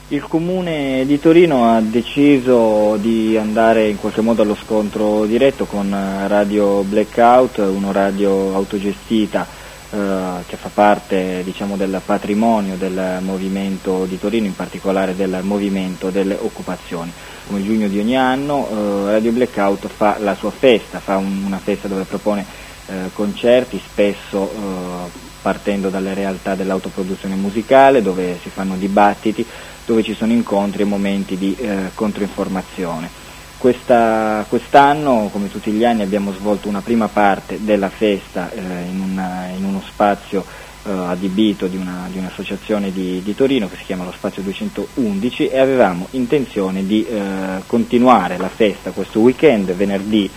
Il Comune di Torino ha deciso di andare in qualche modo allo scontro diretto con Radio Blackout, una radio autogestita che fa parte, diciamo, del patrimonio del movimento di Torino, in particolare del movimento delle occupazioni. Come il giugno di ogni anno Radio Blackout fa la sua festa, fa una festa dove propone concerti, spesso partendo dalle realtà dell'autoproduzione musicale, dove si fanno dibattiti, dove ci sono incontri e momenti di controinformazione. Quest'anno, come tutti gli anni, abbiamo svolto una prima parte della festa in uno spazio adibito di un'associazione di Torino che si chiama lo Spazio 211, e avevamo intenzione di continuare la festa questo weekend, venerdì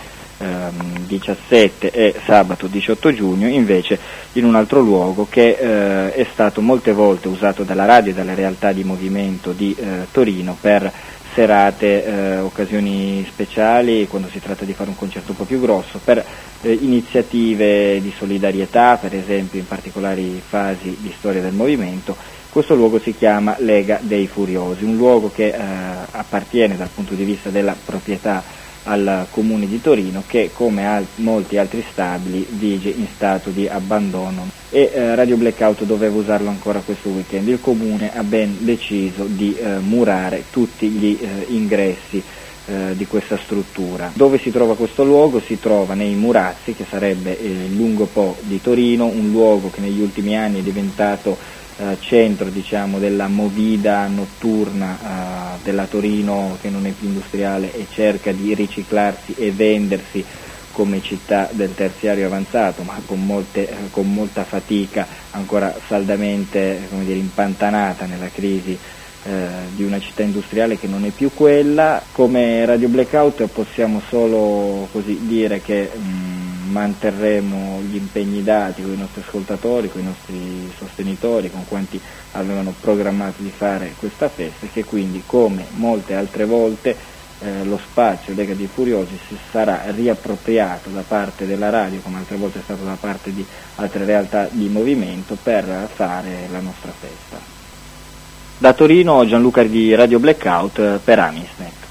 17 e sabato 18 giugno, invece in un altro luogo che è stato molte volte usato dalla radio e dalle realtà di movimento di Torino per serate, occasioni speciali, quando si tratta di fare un concerto un po' più grosso, per iniziative di solidarietà, per esempio in particolari fasi di storia del movimento. Questo luogo si chiama Lega dei Furiosi, un luogo che appartiene dal punto di vista della proprietà al Comune di Torino, che come molti altri stabili vige in stato di abbandono, e Radio Blackout doveva usarlo ancora questo weekend. Il Comune ha ben deciso di murare tutti gli ingressi di questa struttura. Dove si trova questo luogo? Si trova nei Murazzi, che sarebbe il Lungo Po di Torino, un luogo che negli ultimi anni è diventato centro, diciamo, della movida notturna della Torino, che non è più industriale e cerca di riciclarsi e vendersi come città del terziario avanzato, ma con molta fatica, ancora saldamente, come dire, impantanata nella crisi di una città industriale che non è più quella. Come Radio Blackout possiamo solo così dire che manterremo gli impegni dati con i nostri ascoltatori, con i nostri sostenitori, con quanti avevano programmato di fare questa festa, e che quindi, come molte altre volte, lo spazio Lega dei Furiosi si sarà riappropriato da parte della radio, come altre volte è stato da parte di altre realtà di movimento, per fare la nostra festa. Da Torino, Gianluca di Radio Blackout per Amisnet.